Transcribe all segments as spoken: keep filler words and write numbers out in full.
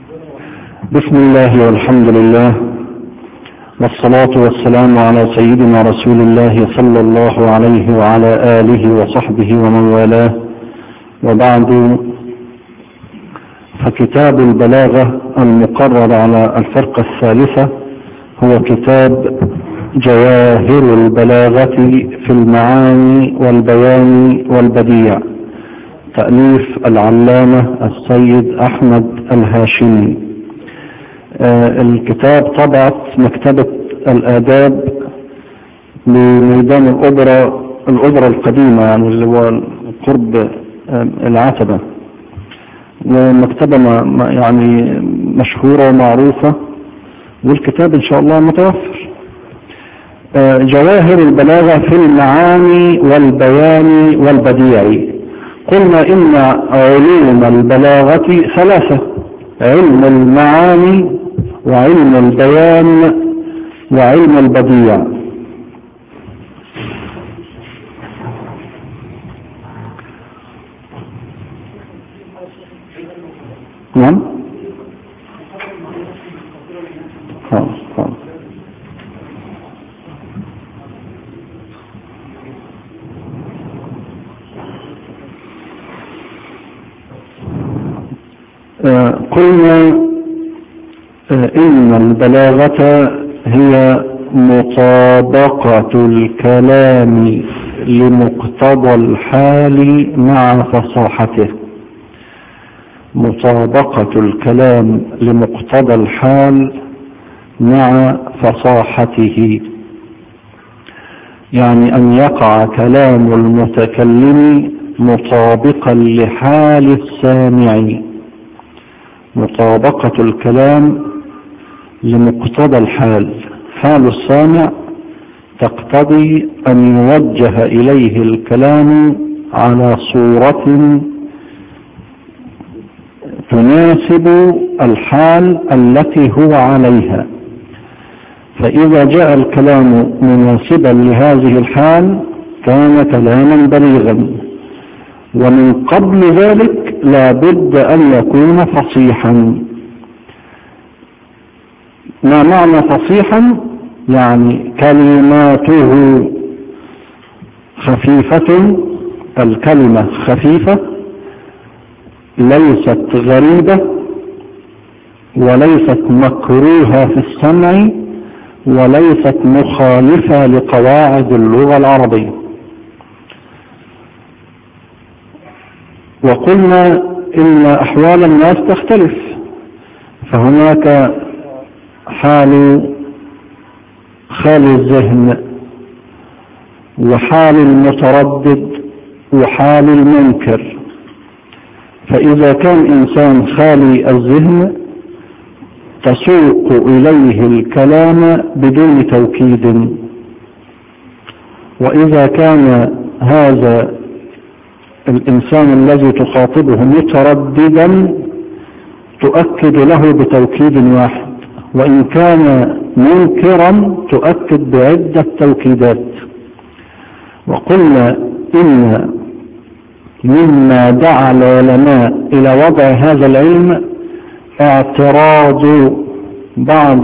بسم الله والحمد لله والصلاة والسلام على سيدنا رسول الله صلى الله عليه وعلى آله وصحبه ومن والاه، وبعد، فكتاب البلاغة المقرر على الفرقة الثالثة هو كتاب جواهر البلاغة في المعاني والبيان والبديع، تأليف العلامة السيد أحمد الهاشمي. آه الكتاب طبعت مكتبة الآداب بميدان الأوبرا الأوبرا القديمة، يعني اللي هو قرب آه العتبة، ومكتبة يعني مشهورة ومعروفة، والكتاب إن شاء الله متوفر. آه جواهر البلاغة في المعاني والبيان والبديع. قلنا إن علوم البلاغة ثلاثة: علم المعاني وعلم البيان وعلم البديع. نعم. خلاص خلاص. آه قلنا آه إن البلاغة هي مطابقة الكلام لمقتضى الحال مع فصاحته. مطابقة الكلام لمقتضى الحال مع فصاحته، يعني أن يقع كلام المتكلم مطابقا لحال السامع. مطابقة الكلام لمقتضى الحال، حال السامع تقتضي أن يوجه إليه الكلام على صورة تناسب الحال التي هو عليها، فإذا جاء الكلام مناسبا لهذه الحال كان كلاما بليغا، ومن قبل ذلك لا بد أن يكون فصيحا. ما معنى فصيحا؟ يعني كلماته خفيفة، الكلمة خفيفة ليست غريبة وليست مكروهة في السمع وليست مخالفة لقواعد اللغة العربية. وقلنا إن أحوال الناس تختلف، فهناك حال خال الذهن وحال المتردد وحال المنكر. فإذا كان إنسان خالي الذهن تسوق إليه الكلام بدون توكيد، وإذا كان هذا الإنسان الذي تخاطبه مترددا تؤكد له بتوكيد واحد، وإن كان منكرا تؤكد بعدة توكيدات. وقلنا إن مما دعا العلماء إلى وضع هذا العلم اعتراض بعض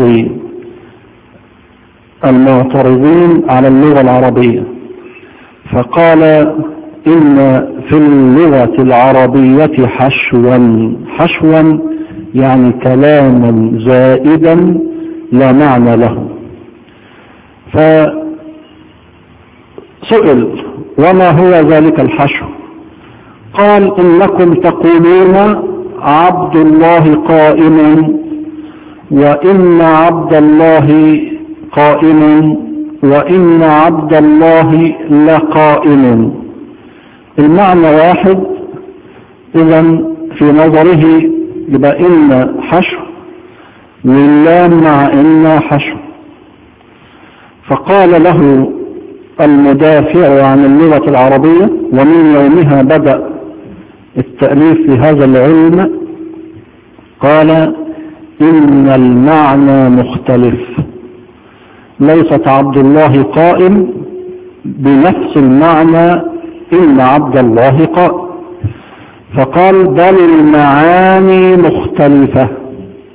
المعترضين على اللغة العربية، فقال إن في اللغة العربية حشوا حشوا يعني كلاما زائدا لا معنى له. فسئل: وما هو ذلك الحشو؟ قال: إنكم تقولون عبد الله قائم، وإن عبد الله قائم، وإن عبد الله لقائم. المعنى واحد، إذن في نظره يبقى إن حشو واللام مع إن حشو. فقال له المدافع عن اللغة العربية، ومن يومها بدأ التأليف في هذا العلم، قال: إن المعنى مختلف، ليست عبد الله قائم بنفس المعنى إن عبد الله قائم. فقال: بل المعاني مختلفة.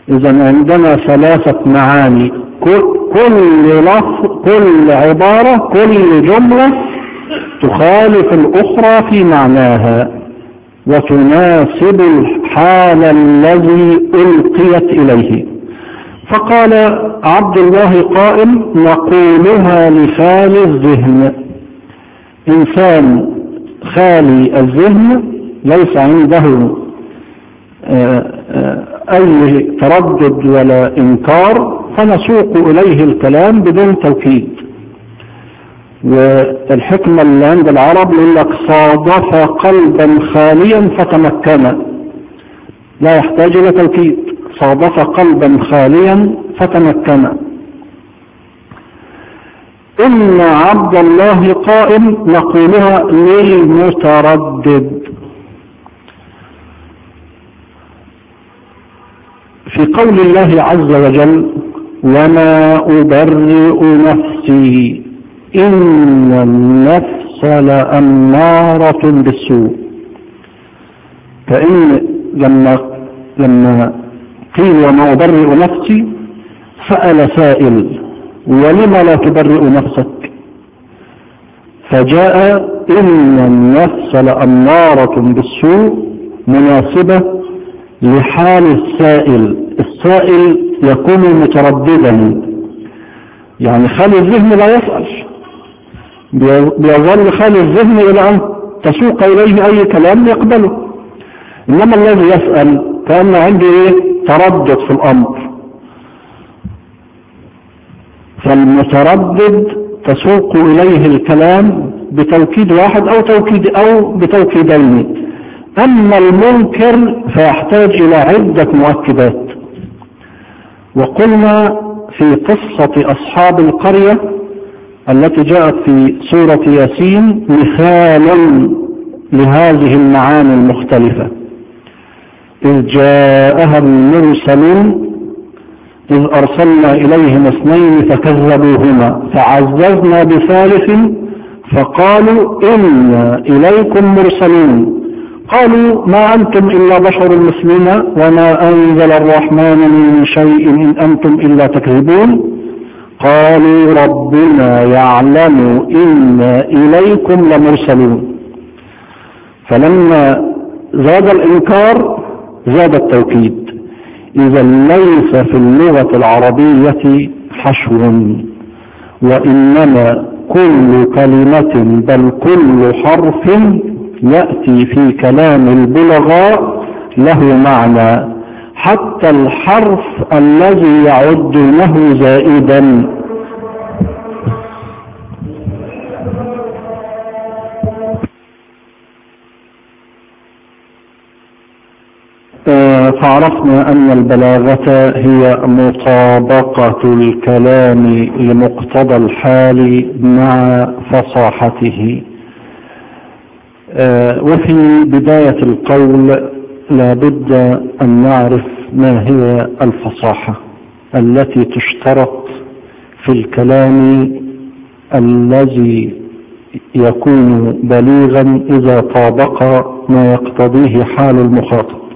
إذا عندنا ثلاثة معاني، كل لفظ، كل عبارة، كل جملة تخالف الأخرى في معناها وتناسب الحال الذي ألقيت إليه. فقال عبد الله قائم: نقولها لخالي الذهن. إنسان خالي الذهن ليس عنده أي تردد ولا إنكار، فنسوق إليه الكلام بدون توكيد. والحكمة اللي عند العرب يقول لك: صادف قلبا خاليا فتمكن، لا يحتاج إلى توكيد. صادف قلبا خاليا فتمكن. إن عبد الله قائم نقولها للمتردد. في قول الله عز وجل: وما أبرئ نفسي إن النفس لأمارة بالسوء. فإن لما لما قيل وما أبرئ نفسي سأل سائل: ولم لا تبرئ نفسك؟ فجاء إن النفس لأمارة بالسوء مناسبة لحال السائل. السائل يكون مترددا، يعني خالي الذهن لا يسأل، بيظل خالي الذهن إلى أن تسوق إليه أي كلام يقبله. إنما الذي يسأل كأن عنده إيه؟ تردد في الأمر. فالمتردد تسوق إليه الكلام بتوكيد واحد أو توكيد أو بتوكيدين. أما المنكر فيحتاج إلى عدة مؤكدات. وقلنا في قصة أصحاب القرية التي جاءت في سورة ياسين مثال لهذه المعاني المختلفة: إذ جاءها المرسلون إذ أرسلنا إليهم اثنين فكذبوهما فعززنا بثالث فقالوا إنا إليكم مرسلون قالوا ما أنتم إلا بشر مثلنا وما أنزل الرحمن من شيء إن أنتم إلا تكذبون قالوا ربنا يعلم إنا إليكم لمرسلون. فلما زاد الإنكار زاد التوكيد. إذا ليس في اللغة العربية حشو، وإنما كل كلمة بل كل حرف يأتي في كلام البلغاء له معنى، حتى الحرف الذي يعدونه زائدا. فعرفنا أن البلاغة هي مطابقة الكلام لمقتضى الحال مع فصاحته. وفي بداية القول لا بد أن نعرف ما هي الفصاحة التي تشترط في الكلام الذي يكون بليغا إذا طابق ما يقتضيه حال المخاطب.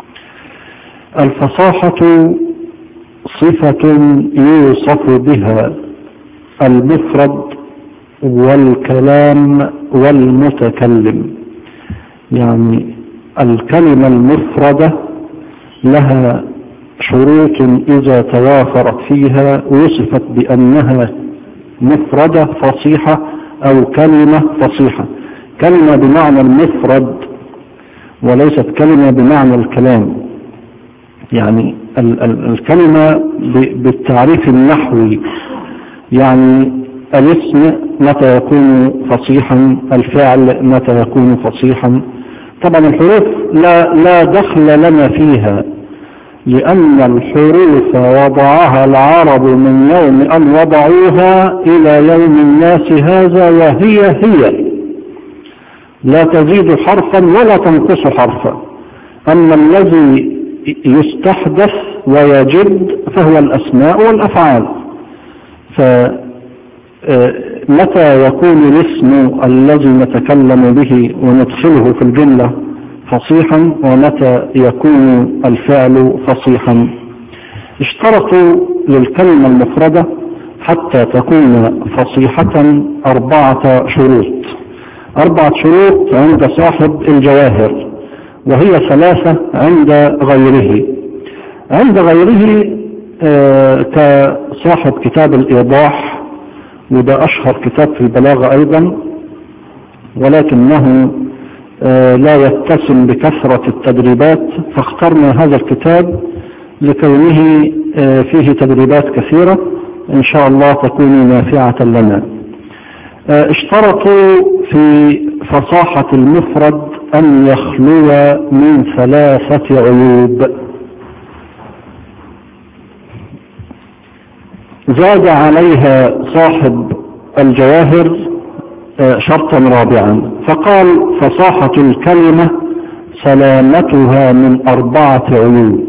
الفصاحة صفة يوصف بها المفرد والكلام والمتكلم. يعني الكلمة المفردة لها شروط إذا توافرت فيها وصفت بأنها مفردة فصيحة أو كلمة فصيحة. كلمة بمعنى المفرد وليست كلمة بمعنى الكلام. يعني ال ال الكلمة بالتعريف النحوي، يعني الاسم متى يكون فصيحا، الفعل متى يكون فصيحا. طبعا الحروف لا, لا دخل لنا فيها، لأن الحروف وضعها العرب من يوم أن وضعوها إلى يوم الناس هذا، وهي هي لا تزيد حرفا ولا تنقص حرفا. أما الذي يستحدث ويجد فهو الأسماء والأفعال. فمتى يكون الاسم الذي نتكلم به وندخله في الجملة فصيحا، ومتى يكون الفعل فصيحا. اشترطوا للكلمة المفردة حتى تكون فصيحة أربعة شروط. أربعة شروط عند صاحب الجواهر، وهي ثلاثة عند غيره. عند غيره آه كصاحب كتاب الإيضاح، وده أشهر كتاب في البلاغة أيضا، ولكنه آه لا يتسم بكثرة التدريبات، فاخترنا هذا الكتاب لكونه آه فيه تدريبات كثيرة إن شاء الله تكون نافعة لنا. آه اشترطوا في فصاحة المفرد أن يخلو من ثلاثة عيوب. زاد عليها صاحب الجواهر شرطا رابعا، فقال فصاحة الكلمة سلامتها من أربعة عيوب.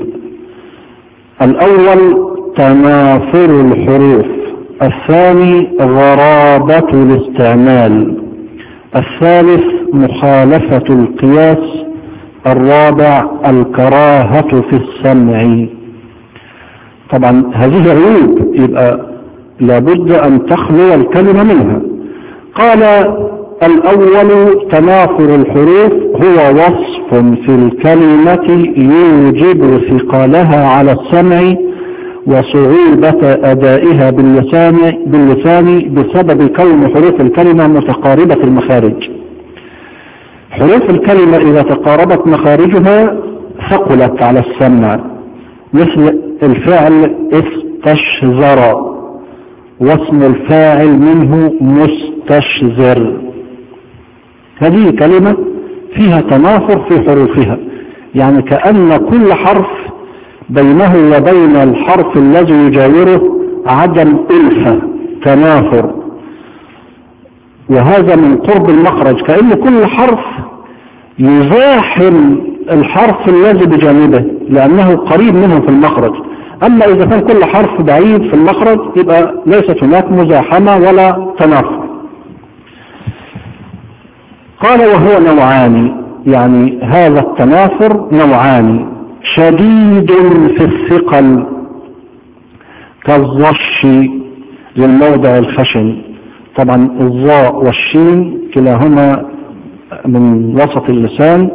الأول تنافر الحروف، الثاني غرابة الاستعمال، الثالث مخالفة القياس، الرابع الكراهة في السمع. طبعا هذه عيوب يبقى لابد أن تخلو الكلمة منها. قال الأول تنافر الحروف هو وصف في الكلمة يوجب ثقلها على السمع وصعوبة أدائها باللسان, باللسان بسبب كون حروف الكلمة متقاربة المخارج. حروف الكلمة إذا تقاربت مخارجها ثقلت على السمع، مثل الفعل استشزر، واسم الفاعل منه مستشزر. هذه كلمة فيها تنافر في حروفها، يعني كأن كل حرف بينه وبين الحرف الذي يجاوره عدم ألفة، تنافر، وهذا من قرب المخرج، كأن كل حرف يزاحم الحرف الذي بجانبه لأنه قريب منه في المخرج. أما إذا كان كل حرف بعيد في المخرج يبقى ليست هناك مزاحمة ولا تنافر. قال وهو نوعان، يعني هذا التنافر نوعان: شديد في الثقل كالظش للموضع الخشن. طبعا الظاء والشين كلاهما من وسط اللسان،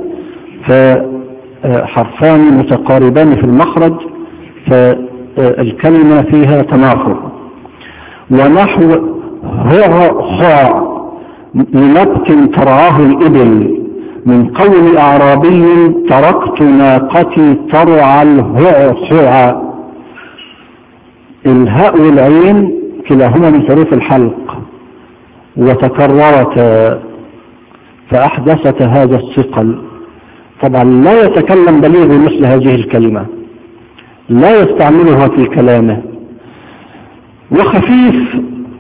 فحرفان متقاربان في المخرج، فالكلمة فيها تنافر. ونحو هو خاع لنبت ترعاه الإبل، من قول أعرابي تركت ناقتي ترعى الهعع. الهاء والعين كلاهما من حروف الحلق، وتكررت فأحدثت هذا الثقل. طبعا لا يتكلم بليغ مثل هذه الكلمة، لا يستعملها في كلامه. وخفيف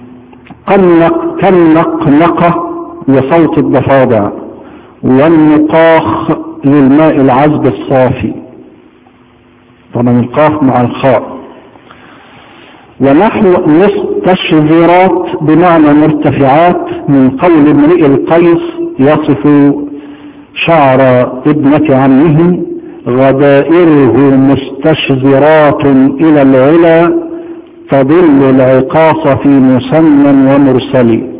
كالنقنقة وصوت الضفادع، والنقاخ للماء العذب الصافي. طبعا القاف مع الخاء. ونحو مستشذرات بمعنى مرتفعات، من قول امرئ القيس يصف شعر ابنة عمه غدائره مستشذرات إلى العلا تضل العقاص في مسن ومرسل.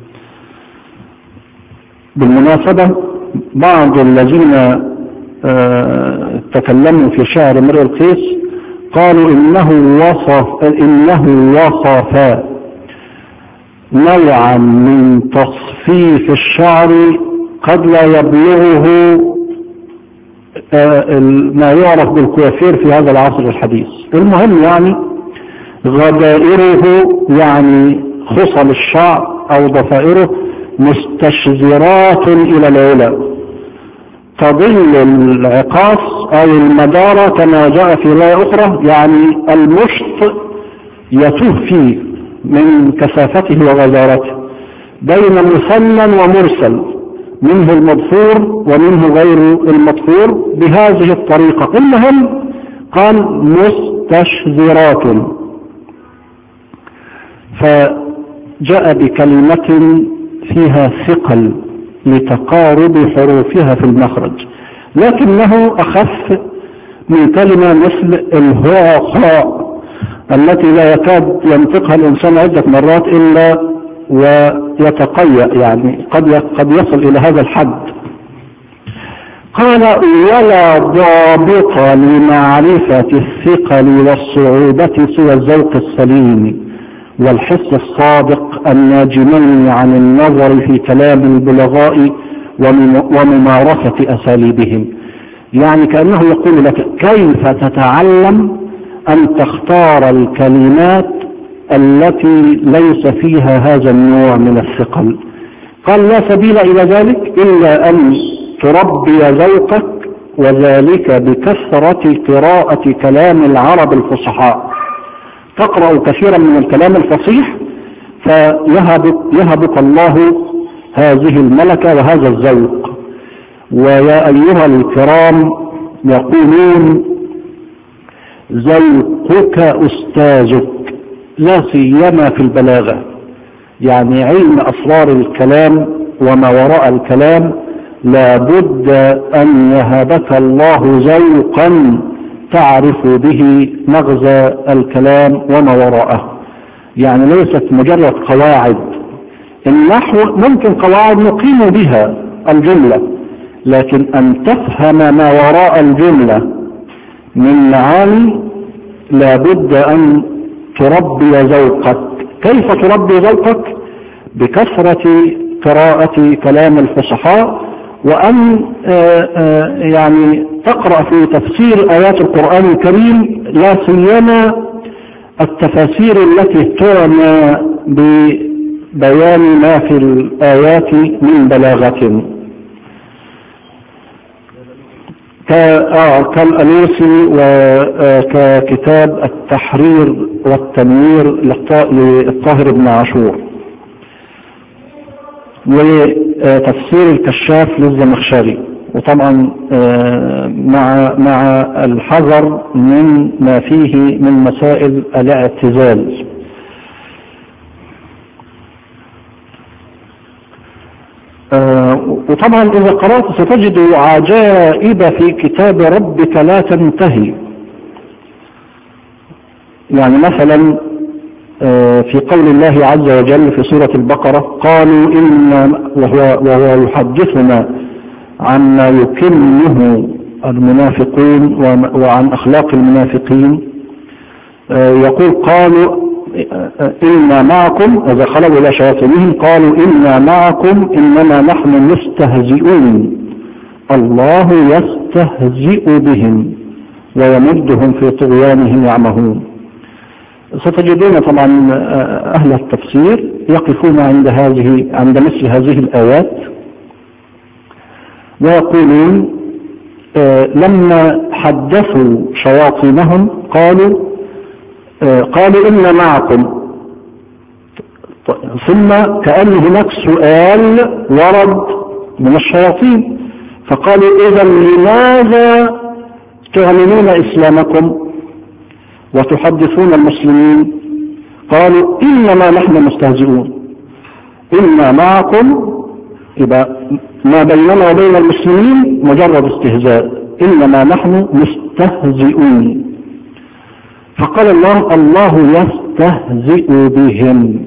بالمناسبة بعض الذين آه تكلموا في شعر امرئ القيس قالوا إنه وصف, إنه وصف نوعا من تصفيف الشعر قد لا يبلغه آه ما يعرف بالكوافير في هذا العصر الحديث. المهم يعني غدائره يعني خصل الشعر أو ضفائره مستشذرات إلى العلا تضل العقاص أو المدارة كما جاء في رواية أخرى، يعني المشط يتوه فيه من كثافته وغزارته بين مسنن ومرسل، منه المضفور ومنه غير المضفور بهذه الطريقة. المهم قال مستشذرات، فجاء بكلمة فيها ثقل لتقارب حروفها في المخرج، لكنه أخف من كلمة مثل الهاء التي لا يكاد ينطقها الإنسان عدة مرات إلا ويتقيأ، يعني قد قد يصل إلى هذا الحد. قال: ولا ضابط لمعرفة الثقل والصعوبة سوى الذوق السليم والحس الصادق الناجمين عن النظر في كلام البلغاء وممارسة أساليبهم. يعني كأنه يقول لك كيف تتعلم أن تختار الكلمات التي ليس فيها هذا النوع من الثقل. قال: لا سبيل إلى ذلك إلا أن تربي ذوقك، وذلك بكثرة قراءة كلام العرب الفصحاء. تقرأ كثيرا من الكلام الفصيح فيهبك يهبك الله هذه الملكة وهذا الذوق. ويا أيها الكرام، يقولون: ذوقك أستاذك، لا سيما في البلاغة، يعني علم أسرار الكلام وما وراء الكلام لا بد أن يهبك الله ذوقا تعرف به مغزى الكلام وما وراءه. يعني ليست مجرد قواعد. النحو ممكن قواعد نقيم بها الجملة، لكن أن تفهم ما وراء الجملة من معاني لا بد أن تربي ذوقك. كيف تربي ذوقك؟ بكثرة قراءة كلام الفصحاء، وأن آآ آآ يعني تقرأ في تفسير آيات القرآن الكريم، لا سيما التفاسير التي تعنى ببيان ما في الآيات من بلاغة، كالألوسي وككتاب التحرير والتنوير للطاهر بن عاشور، وتفسير الكشاف للزمخشري. وطبعا مع مع الحذر من ما فيه من مسائل الاعتزال. وطبعا إذا قرأت ستجد عجائب في كتاب ربك لا تنتهي. يعني مثلا في قول الله عز وجل في سورة البقرة: قالوا إن، وهو, وهو يحدثنا عما يكنه المنافقون وعن أخلاق المنافقين، يقول: قالوا إنا معكم، إذا خلوا إلى شياطينهم قالوا إنا معكم إنما نحن مستهزئون الله يستهزئ بهم ويمدهم في طغيانهم يعمهون. ستجدون طبعا أهل التفسير يقفون عند هذه عند مثل هذه الآيات ويقولون: لما حدثوا شياطينهم قالوا قالوا إنا معكم، ثم كأن هناك سؤال ورد من الشياطين، فقالوا: إذا لماذا تعلنون إسلامكم وتحدثون المسلمين؟ قالوا: إنما نحن مستهزئون. إنا معكم، يبقى ما بيننا وبين المسلمين مجرد استهزاء، إنما نحن مستهزئون. فقال الله: الله يستهزئ بهم.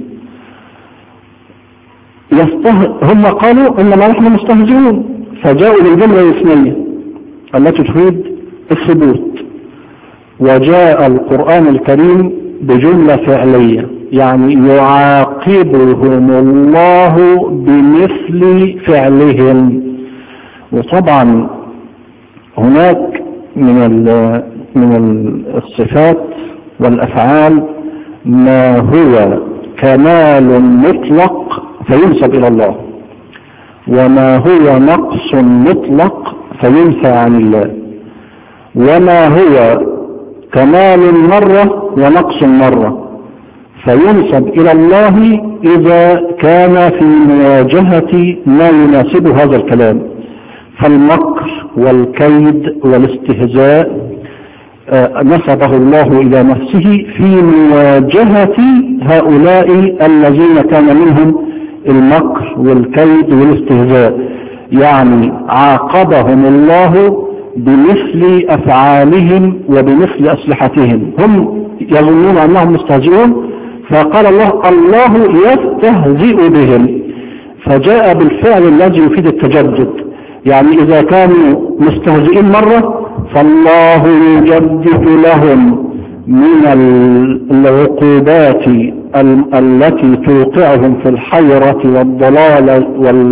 يسته... هم قالوا إنما نحن مستهزئون، فجاءوا بالجملة الاثنية التي تفيد الثبوت، وجاء القرآن الكريم بجملة فعلية، يعني يعاقبهم الله بمثل فعلهم. وطبعا هناك من من الصفات والأفعال ما هو كمال مطلق فينسب إلى الله، وما هو نقص مطلق فينفى عن الله، وما هو كمال مرة ونقص مرة فينسب إلى الله إذا كان في مواجهة ما يناسب هذا الكلام. فالمكر والكيد والاستهزاء نسبه الله إلى نفسه في مواجهة هؤلاء الذين كان منهم المكر والكيد والاستهزاء، يعني عاقبهم الله بمثل أفعالهم وبمثل أسلحتهم. هم يظنون أنهم مستهزئون، فقال الله الله يستهزئ بهم، فجاء بالفعل الذي يفيد التجدد. يعني إذا كانوا مستهزئين مرة فالله يجدد لهم من العقوبات التي توقعهم في الحيرة والضلال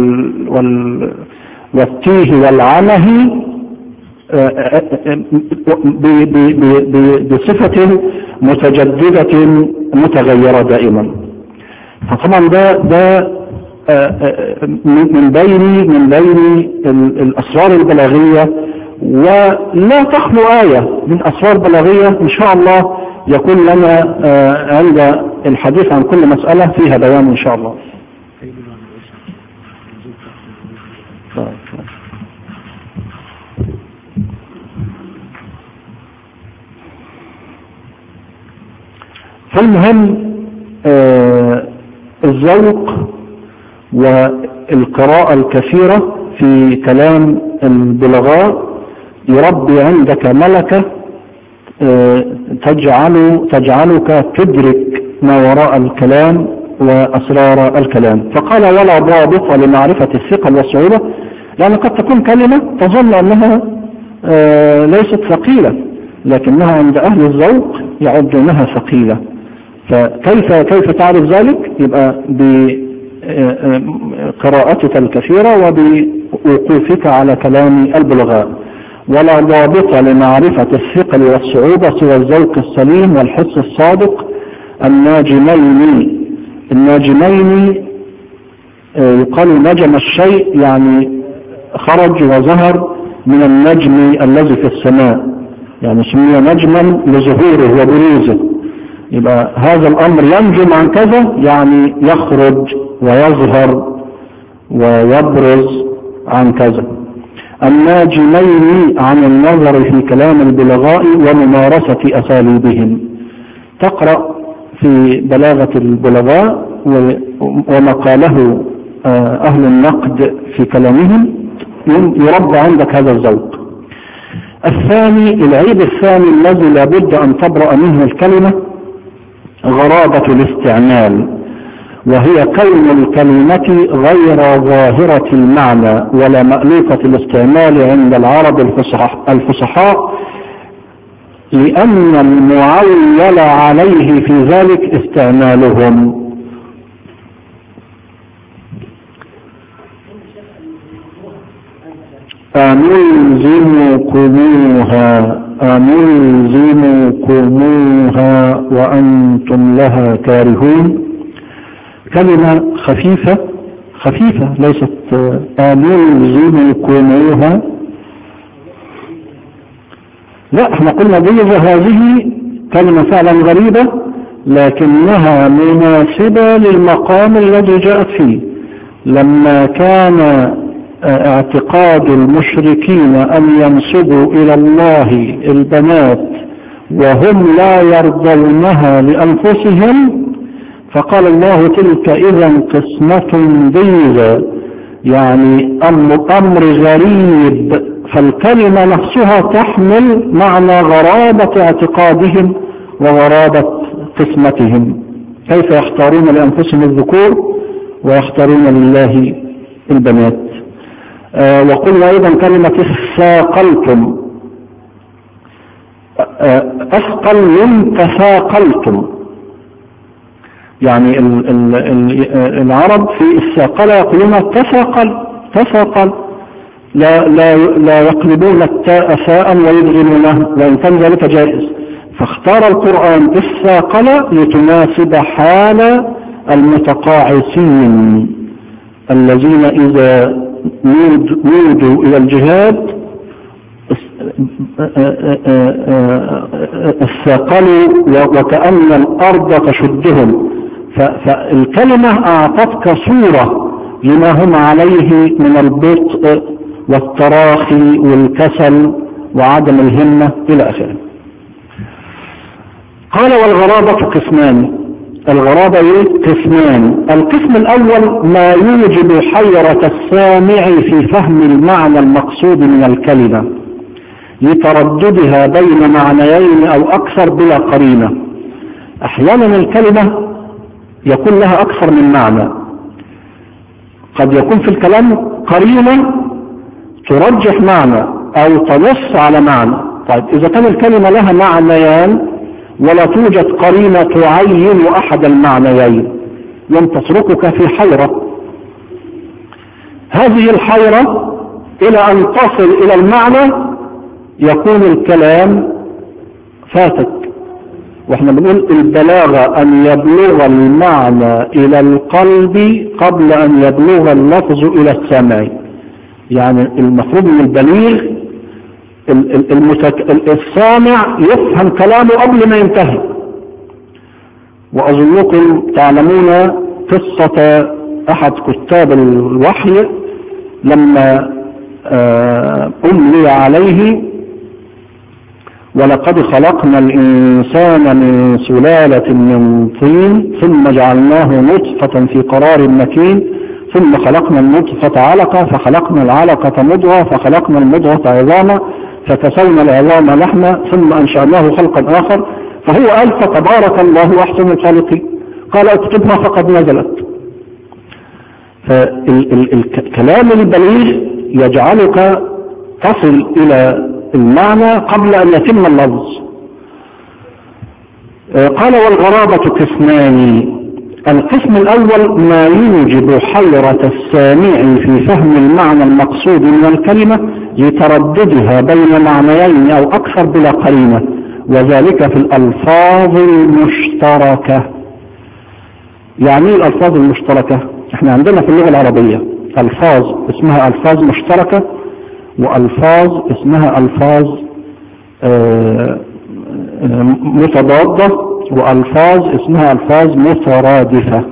والتيه والعنه بصفة متجددة متغيرة دائما. فطبعا ده ده من بين من بين الأسرار البلاغية، ولا تخلو آية من أسرار بلاغية إن شاء الله يكون لنا عند الحديث عن كل مسألة فيها بيان إن شاء الله. فالمهم آه الذوق والقراءة الكثيرة في كلام البلغاء يربي عندك ملكة آه تجعل تجعلك تدرك ما وراء الكلام وأسرار الكلام. فقال ولا ضابط لمعرفة الثقل والصعوبة، لأن قد تكون كلمة تظن أنها آه ليست ثقيلة، لكنها عند أهل الذوق يعدونها ثقيلة. فكيف كيف تعرف ذلك؟ يبقى بقراءتك الكثيرة وبوقوفك على كلام البلغاء. ولا ضابط لمعرفة الثقل والصعوبة سوى الذوق السليم والحس الصادق الناجمين. الناجمين يقال نجم الشيء يعني خرج وظهر من النجم الذي في السماء، يعني سمي نجما لظهوره وبروزه. يبقى هذا الأمر ينجم عن كذا، يعني يخرج ويظهر ويبرز عن كذا. الناجمين عن النظر في كلام البلغاء وممارسة أساليبهم. تقرأ في بلاغة البلغاء وما قاله أهل النقد في كلامهم يربى عندك هذا الذوق. الثاني، العيب الثاني الذي لابد أن تبرأ منه الكلمة غرابة الاستعمال، وهي كون الكلمة غير ظاهرة المعنى ولا مألوفة الاستعمال عند العرب الفصحاء، لأن المعول عليه في ذلك استعمالهم. أنلزمكموها أنلزمكموها وأنتم لها كارهون. كلمة خفيفة خفيفة ليست أنلزمكموها، لا، احنا قلنا بيضة هذه كلمة فعلا غريبة لكنها مناسبة للمقام الذي جاءت فيه. لما كان اعتقاد المشركين أن ينسبوا إلى الله البنات وهم لا يرضونها لأنفسهم، فقال الله تلك إذا قسمة ضيزى، يعني أمر, أمر غريب. فالكلمة نفسها تحمل معنى غرابة اعتقادهم وغرابة قسمتهم. كيف يختارون لأنفسهم الذكور ويختارون لله البنات. آه وقلنا أيضا كلمة استثاقلتم، آه أثقل تثاقلتم، يعني ال ال ال العرب في الثاقل يقولون تثاقل تثاقل، لا, لا, لا يقلبون التاء ثاء ويدغمونه، وإن كان ذلك جائز. فاختار القرآن الثاقل لتناسب حال المتقاعسين الذين إذا نودوا إلى الجهاد الثاقلوا وكأن الأرض تشدهم. فالكلمة أعطتك صورة لما هم عليه من البطء والتراخي والكسل وعدم الهمة إلى آخره. قال والغرابة قسمان. الغرابة قسمان. القسم الأول ما يوجب حيرة السامع في فهم المعنى المقصود من الكلمة لترددها بين معنيين أو أكثر بلا قرينة. أحيانا الكلمة يكون لها أكثر من معنى، قد يكون في الكلام قرينة ترجح معنى أو تنص على معنى. طيب إذا كان الكلمة لها معنيان ولا توجد قرينة تعين أحد المعنيين لم تتركك في حيرة. هذه الحيرة إلى أن تصل إلى المعنى يكون الكلام فاتك. واحنا بنقول البلاغة أن يبلغ المعنى إلى القلب قبل أن يبلغ اللفظ إلى السمع. يعني المفروض من البليغ المتك... السامع يفهم كلامه قبل ما ينتهي. وأظنكم تعلمون قصة أحد كتاب الوحي لما أملي عليه ولقد خلقنا الإنسان من سلالة من طين ثم جعلناه نطفة في قرار مكين ثم خلقنا النطفة علقة فخلقنا العلقة مضغة فخلقنا المضغة عظاما فكسونا العظام لحما ثم أنشأناه خلقا آخر. فهو قال فتبارك الله أحسن الخالقين، قال اكتبها فقد نزلت. فالكلام البليغ يجعلك تصل إلى المعنى قبل أن يتم اللفظ. قال والغرابة قسمان. القسم الأول ما يوجب حيرة السامع في فهم المعنى المقصود من الكلمة لترددها بين معنيين أو أكثر بلا قرينة، وذلك في الألفاظ المشتركة. يعني ايه الألفاظ المشتركة؟ احنا عندنا في اللغة العربية ألفاظ اسمها ألفاظ مشتركة وألفاظ اسمها ألفاظ متضادة وألفاظ اسمها ألفاظ مترادفة.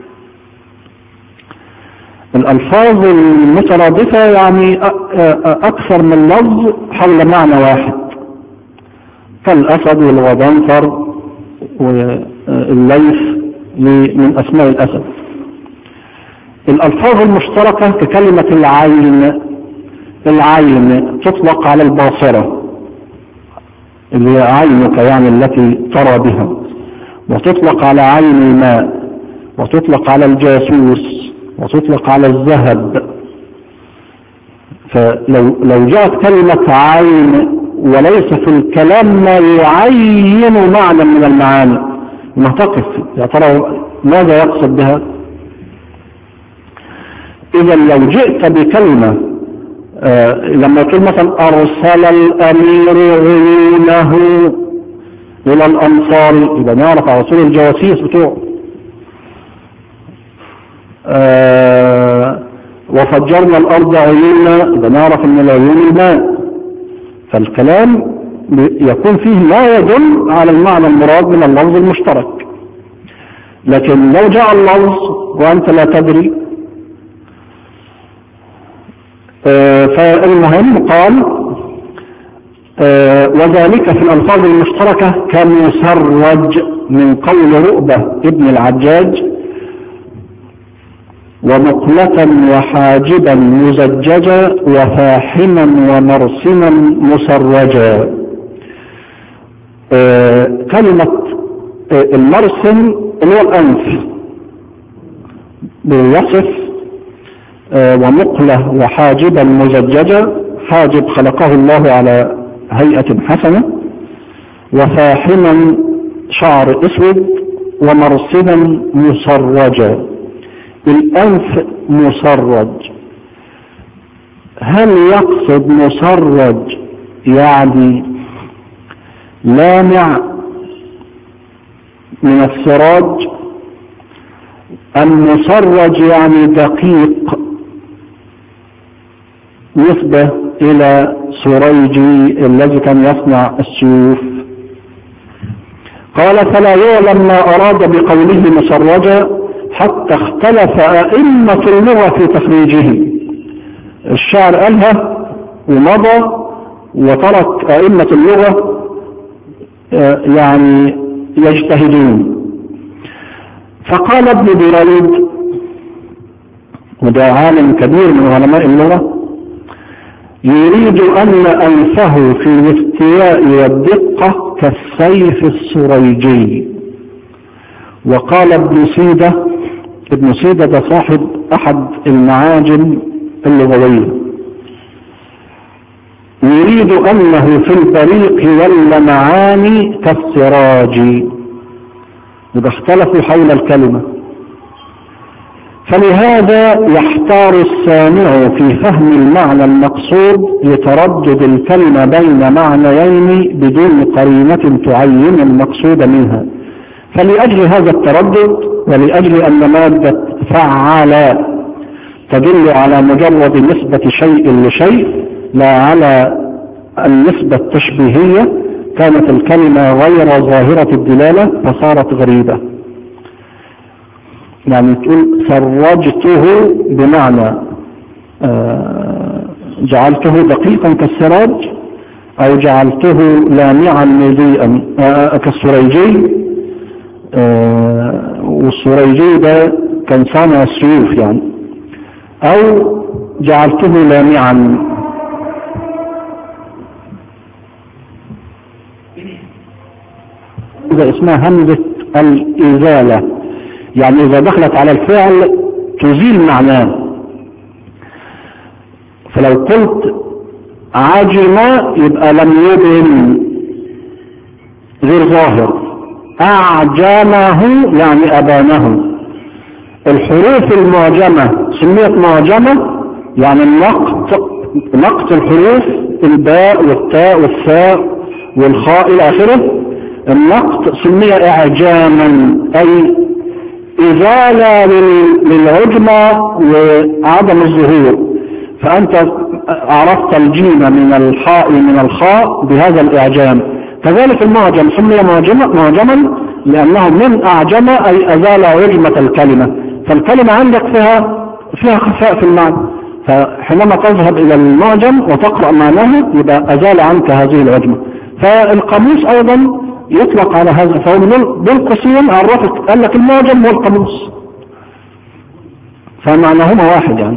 الألفاظ المترادفة يعني أكثر من لفظ حول معنى واحد كالأسد والغضنفر والليث من أسماء الأسد. الألفاظ المشتركة ككلمة العين. العين تطلق على الباصرة اللي هي عينك يعني التي ترى بها، وتطلق على عين الماء، وتطلق على الجاسوس، وتطلق على الذهب. فلو لو جاءت كلمة عين وليس في الكلام ما يعين معنى من المعاني ما تقف يا ترى ماذا يقصد بها. إذا لو جئت بكلمة آه لما يقول مثلا أرسل الأمير عيونه إلى الأمصار إذا نعرف على رسول الجواسيس بتوعه. آه وفجرنا الأرض عيونا إذا نعرف أن العيون الماء. فالكلام يكون فيه ما يدل على المعنى المراد من اللفظ المشترك. لكن لو جاء اللفظ وأنت لا تدري آه فالمهم قال آه وذلك في الألفاظ المشتركة كمسرج من قول رؤبة ابن العجاج ومقلة وحاجبا مزججا وفاحما ومرسما مسرجا. آه كلمة آه المرسم اللي هو الأنف بيصف آه ومقلة وحاجبا مزججا. حاجب خلقه الله على هيئة حسنة، وفاحما شعر اسود، ومرسما مسرجا. الأنف مسرج. هل يقصد مسرج يعني لامع من السراج أم مسرج يعني دقيق نسبة إلى سريجي الذي كان يصنع السيوف؟ قال فلا يعلم ما أراد بقوله مسرجا حتى اختلف أئمة اللغة في تخريجه. الشاعر قالها ومضى وترك أئمة اللغة يعني يجتهدون. فقال ابن دريد وده عالم كبير من علماء اللغة يريد أن أنفه في الاستياء والدقة كالسيف السريجي. وقال ابن سيدة، ابن سيدة ده صاحب أحد المعاجم اللغوية، يريد أنه في البريق واللمعان كالسراج. إذا اختلفوا حول الكلمة، فلهذا يحتار السامع في فهم المعنى المقصود لتردد الكلمة بين معنيين بدون قرينة تعين المقصود منها. فلأجل هذا التردد، ولأجل أن مادة فعل تدل على مجرد نسبة شيء لشيء لا على النسبة التشبيهية، كانت الكلمة غير ظاهرة الدلالة فصارت غريبة. يعني تقول سرجته بمعنى جعلته دقيقا كالسراج، أو جعلته لامعا مضيئا كالسريجي، والسريجي ده كان صانع السيوف يعني، أو جعلته لامعا. إذا اسمها همزة الإزالة، يعني إذا دخلت على الفعل تزيل معناه. فلو قلت عجم يبقى لم يبن، غير ظاهر. أعجمه يعني أبانه. الحروف المعجمة سميت معجمة، يعني النقط، نقط الحروف، الباء والتاء والثاء والخاء إلى آخره، النقط سمي إعجاما، أي إزالة للعجمة وعدم الظهور. فأنت عرفت الجيم من الحاء من الخاء بهذا الإعجام. كذلك المعجم سمي معجما لأنه من أعجم أي أزال عجمة الكلمة. فالكلمة عندك فيها فيها خفاء في المعنى، فحينما تذهب إلى المعجم وتقرأ معناه يبقى أزال عنك هذه العجمة. فالقاموس أيضا يطلق على هذا، فهو بالقصيم عرفك قال لك المعجم والقاموس فمعناهما واحد يعني.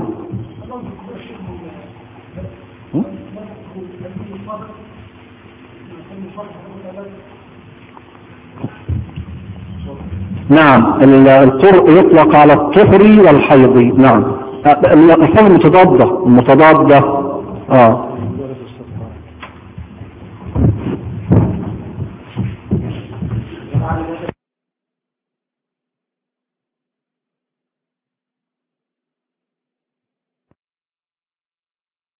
نعم، القرء يطلق على الطهر والحيض. نعم، الألفاظ المتضادة المتضادة اه